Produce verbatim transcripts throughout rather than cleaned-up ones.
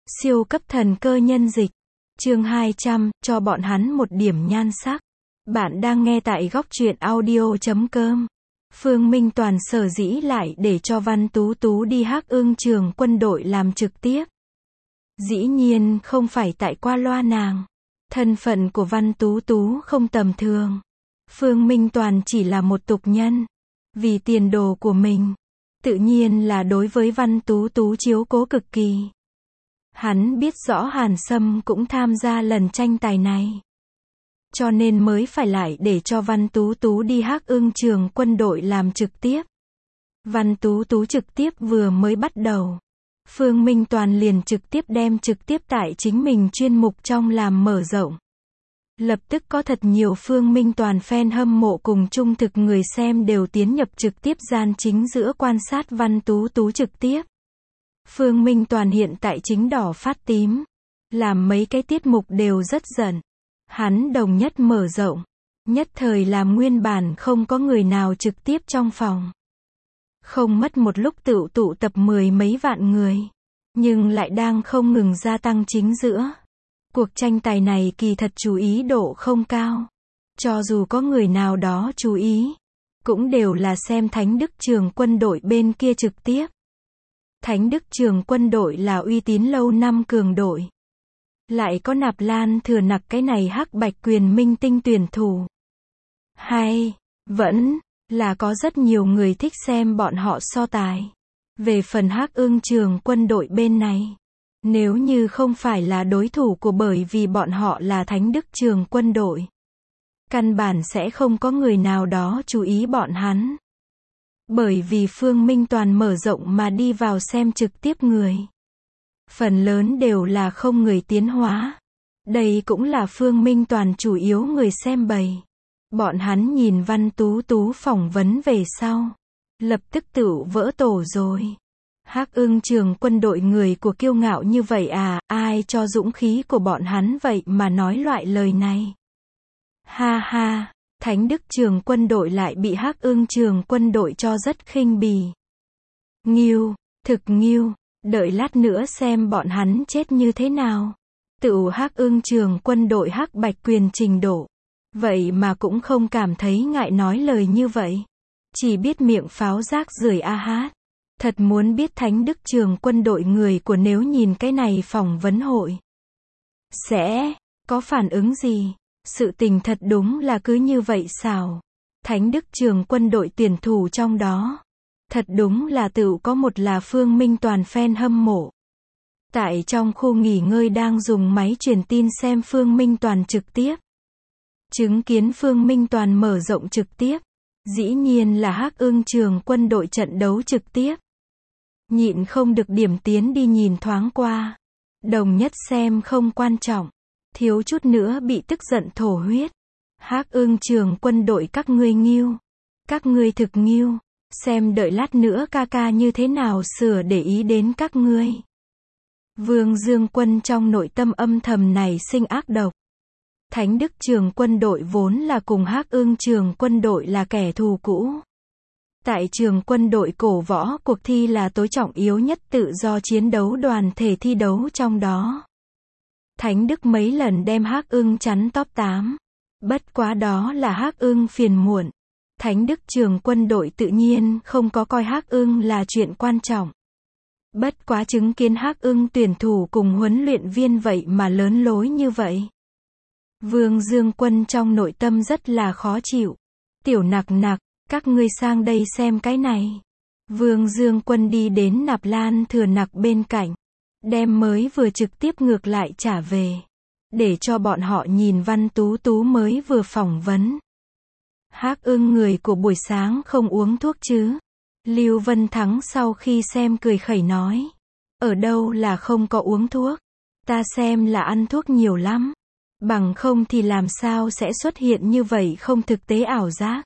Siêu cấp thần cơ nhân dịch. Chương hai trăm, cho bọn hắn một điểm nhan sắc. Bạn đang nghe tại góc truyện audio chấm com. Phương Minh Toàn sở dĩ lại để cho Văn Tú Tú đi Hắc Ưng Trường Quân đội làm trực tiếp. Dĩ nhiên không phải tại qua loa nàng. Thân phận của Văn Tú Tú không tầm thường. Phương Minh Toàn chỉ là một tục nhân. Vì tiền đồ của mình. Tự nhiên là đối với Văn Tú Tú chiếu cố cực kỳ. Hắn biết rõ Hàn Sâm cũng tham gia lần tranh tài này. Cho nên mới phải lại để cho Văn Tú Tú đi Hắc Ưng Trường Quân đội làm trực tiếp. Văn Tú Tú trực tiếp vừa mới bắt đầu. Phương Minh Toàn liền trực tiếp đem trực tiếp tại chính mình chuyên mục trong làm mở rộng. Lập tức có thật nhiều Phương Minh Toàn fan hâm mộ cùng trung thực người xem đều tiến nhập trực tiếp gian chính giữa quan sát Văn Tú Tú trực tiếp. Phương Minh Toàn hiện tại chính đỏ phát tím. Làm mấy cái tiết mục đều rất giận. Hắn đồng nhất mở rộng. Nhất thời làm nguyên bản không có người nào trực tiếp trong phòng. Không mất một lúc tựu tụ tập mười mấy vạn người. Nhưng lại đang không ngừng gia tăng chính giữa. Cuộc tranh tài này kỳ thật chú ý độ không cao. Cho dù có người nào đó chú ý. Cũng đều là xem Thánh Đức Trường Quân đội bên kia trực tiếp. Thánh Đức Trường Quân đội là uy tín lâu năm cường đội. Lại có Nạp Lan Thừa Nặc cái này hắc bạch quyền minh tinh tuyển thủ. Hay, vẫn, là có rất nhiều người thích xem bọn họ so tài. Về phần Hắc Ưng Trường Quân đội bên này. Nếu như không phải là đối thủ của bởi vì bọn họ là Thánh Đức Trường Quân đội. Căn bản sẽ không có người nào đó chú ý bọn hắn. Bởi vì Phương Minh Toàn mở rộng mà đi vào xem trực tiếp người. Phần lớn đều là không người tiến hóa. Đây cũng là Phương Minh Toàn chủ yếu người xem bầy. Bọn hắn nhìn Văn Tú Tú phỏng vấn về sau. Lập tức tự vỡ tổ rồi. Hắc Ưng Trường Quân đội người của kiêu ngạo như vậy à, ai cho dũng khí của bọn hắn vậy mà nói loại lời này. Ha ha. Thánh Đức Trường Quân đội lại bị Hắc Ưng Trường Quân đội cho rất khinh bỉ. Nghiêu, thực nghiêu, đợi lát nữa xem bọn hắn chết như thế nào. Tự Hắc Ưng Trường Quân đội hắc bạch quyền trình độ. Vậy mà cũng không cảm thấy ngại nói lời như vậy. Chỉ biết miệng pháo rác rưởi a hát. Thật muốn biết Thánh Đức Trường Quân đội người của nếu nhìn cái này phỏng vấn hội. Sẽ có phản ứng gì? Sự tình thật đúng là cứ như vậy sao? Thánh Đức Trường Quân đội tuyển thủ trong đó. Thật đúng là tự có một là Phương Minh Toàn fan hâm mộ. Tại trong khu nghỉ ngơi đang dùng máy truyền tin xem Phương Minh Toàn trực tiếp. Chứng kiến Phương Minh Toàn mở rộng trực tiếp. Dĩ nhiên là Hắc Ưng Trường Quân đội trận đấu trực tiếp. Nhịn không được điểm tiến đi nhìn thoáng qua. Đồng nhất xem không quan trọng. Thiếu chút nữa bị tức giận thổ huyết. Hắc Ưng Trường Quân đội các ngươi nghiêu. Các ngươi thực nghiêu. Xem đợi lát nữa ca ca như thế nào sửa để ý đến các ngươi. Vương Dương Quân trong nội tâm âm thầm này sinh ác độc. Thánh Đức Trường Quân đội vốn là cùng Hắc Ưng Trường Quân đội là kẻ thù cũ. Tại trường quân đội cổ võ cuộc thi là tối trọng yếu nhất tự do chiến đấu đoàn thể thi đấu trong đó. Thánh Đức mấy lần đem Hắc Ưng chắn top tám. Bất quá đó là Hắc Ưng phiền muộn. Thánh Đức Trường Quân đội tự nhiên không có coi Hắc Ưng là chuyện quan trọng. Bất quá chứng kiến Hắc Ưng tuyển thủ cùng huấn luyện viên vậy mà lớn lối như vậy. Vương Dương Quân trong nội tâm rất là khó chịu. Tiểu Nặc Nặc, các ngươi sang đây xem cái này. Vương Dương Quân đi đến Nạp Lan Thừa Nặc bên cạnh. Đem mới vừa trực tiếp ngược lại trả về. Để cho bọn họ nhìn Văn Tú Tú mới vừa phỏng vấn. Hắc Ưng người của buổi sáng không uống thuốc chứ? Lưu Vân Thắng sau khi xem cười khẩy nói. Ở đâu là không có uống thuốc? Ta xem là ăn thuốc nhiều lắm. Bằng không thì làm sao sẽ xuất hiện như vậy không thực tế ảo giác.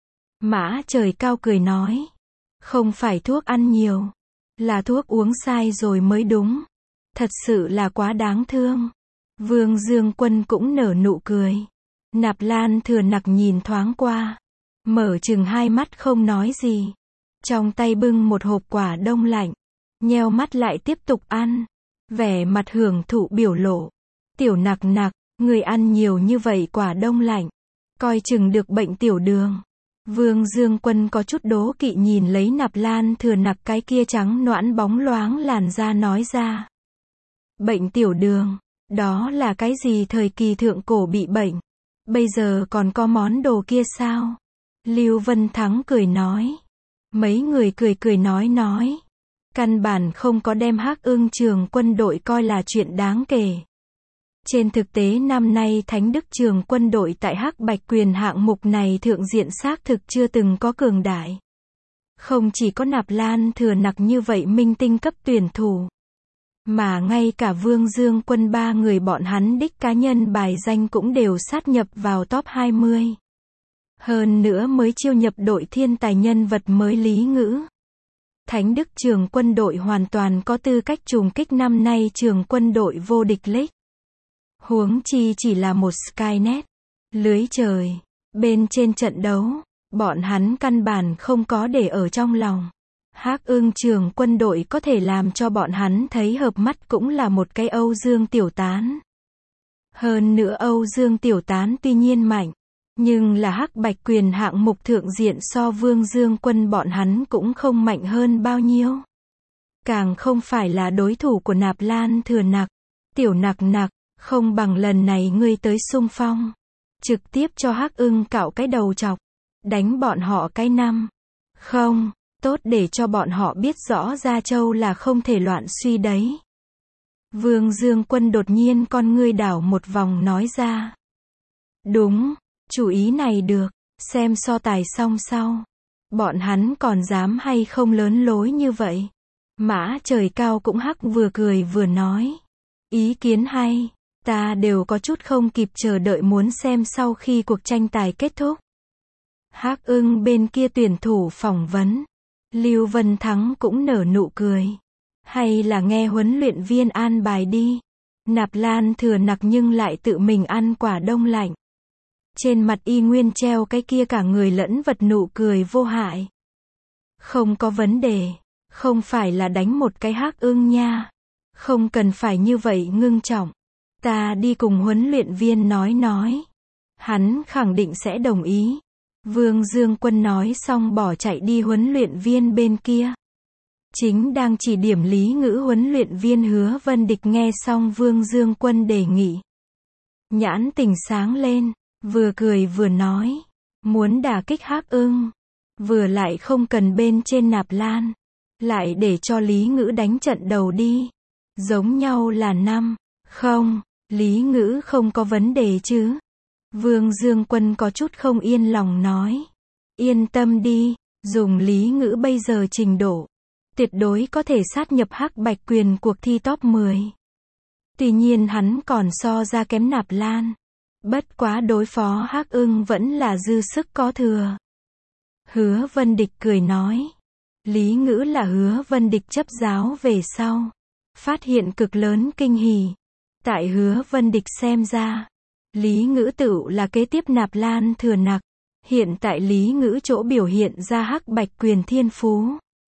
Mã Trời Cao cười nói. Không phải thuốc ăn nhiều. Là thuốc uống sai rồi mới đúng. Thật sự là quá đáng thương. Vương Dương Quân cũng nở nụ cười. Nạp Lan Thừa Nặc nhìn thoáng qua. Mở chừng hai mắt không nói gì. Trong tay bưng một hộp quả đông lạnh. Nheo mắt lại tiếp tục ăn. vẻ mặt hưởng thụ biểu lộ. Tiểu Nặc Nặc, người ăn nhiều như vậy quả đông lạnh, coi chừng được bệnh tiểu đường. Vương Dương Quân có chút đố kỵ nhìn lấy Nạp Lan Thừa Nặc cái kia trắng nõn bóng loáng làn da nói ra. Bệnh tiểu đường, đó là cái gì thời kỳ thượng cổ bị bệnh? Bây giờ còn có món đồ kia sao? Lưu Vân Thắng cười nói. Mấy người cười cười nói nói. Căn bản không có đem Hắc Ưng Trường Quân đội coi là chuyện đáng kể. Trên thực tế năm nay Thánh Đức Trường Quân đội tại Hắc Bạch Quyền hạng mục này thượng diện xác thực chưa từng có cường đại. Không chỉ có Nạp Lan Thừa Nặc như vậy minh tinh cấp tuyển thủ, mà ngay cả Vương Dương Quân ba người bọn hắn đích cá nhân bài danh cũng đều sát nhập vào top hai mươi. Hơn nữa mới chiêu nhập đội thiên tài nhân vật mới Lý Ngữ. Thánh Đức Trường Quân đội hoàn toàn có tư cách trùng kích năm nay Trường Quân đội vô địch League. Huống chi chỉ là một Skynet, lưới trời, bên trên trận đấu, bọn hắn căn bản không có để ở trong lòng. Hắc Ưng Trường Quân đội có thể làm cho bọn hắn thấy hợp mắt cũng là một cái Âu Dương Tiểu Tán. Hơn nữa Âu Dương Tiểu Tán tuy nhiên mạnh, nhưng là Hắc Bạch Quyền hạng mục thượng diện so Vương Dương Quân bọn hắn cũng không mạnh hơn bao nhiêu. Càng không phải là đối thủ của Nạp Lan Thừa Nặc. Tiểu Nặc Nặc, không bằng lần này ngươi tới xung phong, trực tiếp cho Hắc Ưng cạo cái đầu chọc, đánh bọn họ cái năm. Không, tốt để cho bọn họ biết rõ Gia Châu là không thể loạn suy đấy. Vương Dương Quân đột nhiên con ngươi đảo một vòng nói ra. Đúng, chủ ý này được, xem so tài xong sau. Bọn hắn còn dám hay không lớn lối như vậy. Mã Trời Cao cũng hắc vừa cười vừa nói. Ý kiến hay, ta đều có chút không kịp chờ đợi muốn xem sau khi cuộc tranh tài kết thúc. Hắc Ưng bên kia tuyển thủ phỏng vấn. Lưu Vân Thắng cũng nở nụ cười. Hay là nghe huấn luyện viên an bài đi. Nạp Lan Thừa Nặc nhưng lại tự mình ăn quả đông lạnh. Trên mặt y nguyên treo cái kia cả người lẫn vật nụ cười vô hại. Không có vấn đề, không phải là đánh một cái Hắc Ưng nha. Không cần phải như vậy ngưng trọng. Ta đi cùng huấn luyện viên nói nói. Hắn khẳng định sẽ đồng ý. Vương Dương Quân nói xong bỏ chạy đi huấn luyện viên bên kia. Chính đang chỉ điểm Lý Ngữ huấn luyện viên Hứa Vân Địch nghe xong Vương Dương Quân đề nghị. Nhãn tình sáng lên, vừa cười vừa nói. Muốn đả kích Hắc Ưng. Vừa lại không cần bên trên Nạp Lan. Lại để cho Lý Ngữ đánh trận đầu đi. Giống nhau là năm. Không, Lý Ngữ không có vấn đề chứ. Vương Dương Quân có chút không yên lòng nói. Yên tâm đi, dùng Lý Ngữ bây giờ trình độ. Tuyệt đối có thể sát nhập Hắc Bạch Quyền cuộc thi top mười. Tuy nhiên hắn còn so ra kém Nạp Lan. Bất quá đối phó Hắc Ưng vẫn là dư sức có thừa. Hứa Vân Địch cười nói. Lý Ngữ là Hứa Vân Địch chấp giáo về sau. Phát hiện cực lớn kinh hỉ. Tại Hứa Vân Địch xem ra. Lý Ngữ tựu là kế tiếp Nạp Lan Thừa Nặc. Hiện tại Lý Ngữ chỗ biểu hiện ra Hắc Bạch Quyền thiên phú.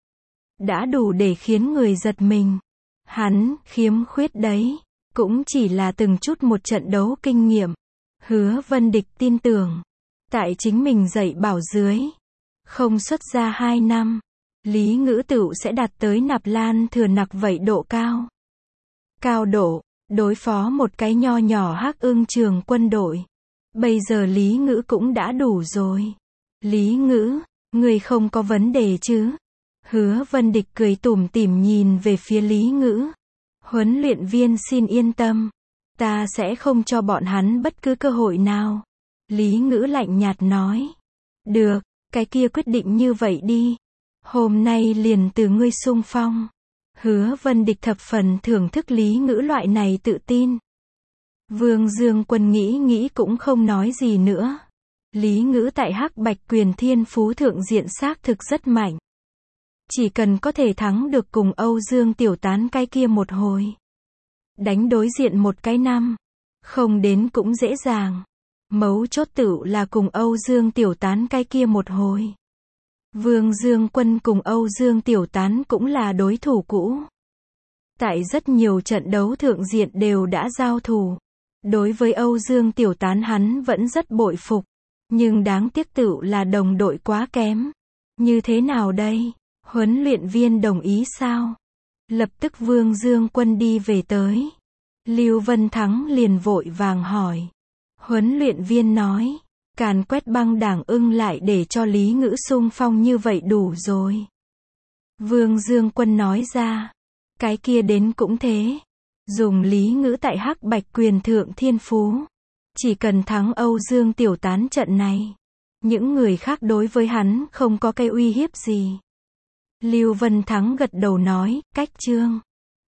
Đã đủ để khiến người giật mình. Hắn, khiếm khuyết đấy. Cũng chỉ là từng chút một trận đấu kinh nghiệm. Hứa Vân Địch tin tưởng. Tại chính mình dạy bảo dưới. Không xuất ra hai năm. Lý Ngữ tựu sẽ đạt tới Nạp Lan Thừa Nặc vậy độ cao. Cao độ. Đối phó một cái nho nhỏ Hắc Ưng Trường Quân đội. Bây giờ Lý Ngữ cũng đã đủ rồi. Lý Ngữ, người không có vấn đề chứ? Hứa Vân Địch cười tủm tỉm nhìn về phía Lý Ngữ. Huấn luyện viên xin yên tâm. Ta sẽ không cho bọn hắn bất cứ cơ hội nào. Lý Ngữ lạnh nhạt nói. Được, cái kia quyết định như vậy đi. Hôm nay liền từ ngươi xung phong. Hứa Vân Địch thập phần thưởng thức Lý Ngữ loại này tự tin. Vương Dương Quân nghĩ nghĩ cũng không nói gì nữa. Lý Ngữ tại Hắc Bạch Quyền thiên phú thượng diện xác thực rất mạnh. Chỉ cần có thể thắng được cùng Âu Dương Tiểu Tán cái kia một hồi. Đánh đối diện một cái năm. Không đến cũng dễ dàng. Mấu chốt tựu là cùng Âu Dương Tiểu Tán cái kia một hồi. Vương Dương Quân cùng Âu Dương Tiểu Tán cũng là đối thủ cũ. Tại rất nhiều trận đấu thượng diện đều đã giao thủ. Đối với Âu Dương Tiểu Tán hắn vẫn rất bội phục. Nhưng đáng tiếc tựu là đồng đội quá kém. Như thế nào đây? Huấn luyện viên đồng ý sao? Lập tức Vương Dương Quân đi về tới. Lưu Vân Thắng liền vội vàng hỏi. Huấn luyện viên nói, càn quét băng đảng ưng lại để cho Lý Ngữ xung phong như vậy đủ rồi. Vương Dương Quân nói ra, cái kia đến cũng thế. Dùng Lý Ngữ tại Hắc Bạch Quyền thượng thiên phú. Chỉ cần thắng Âu Dương Tiểu Tán trận này. Những người khác đối với hắn không có cái uy hiếp gì. Lưu Vân Thắng gật đầu nói, cách chương.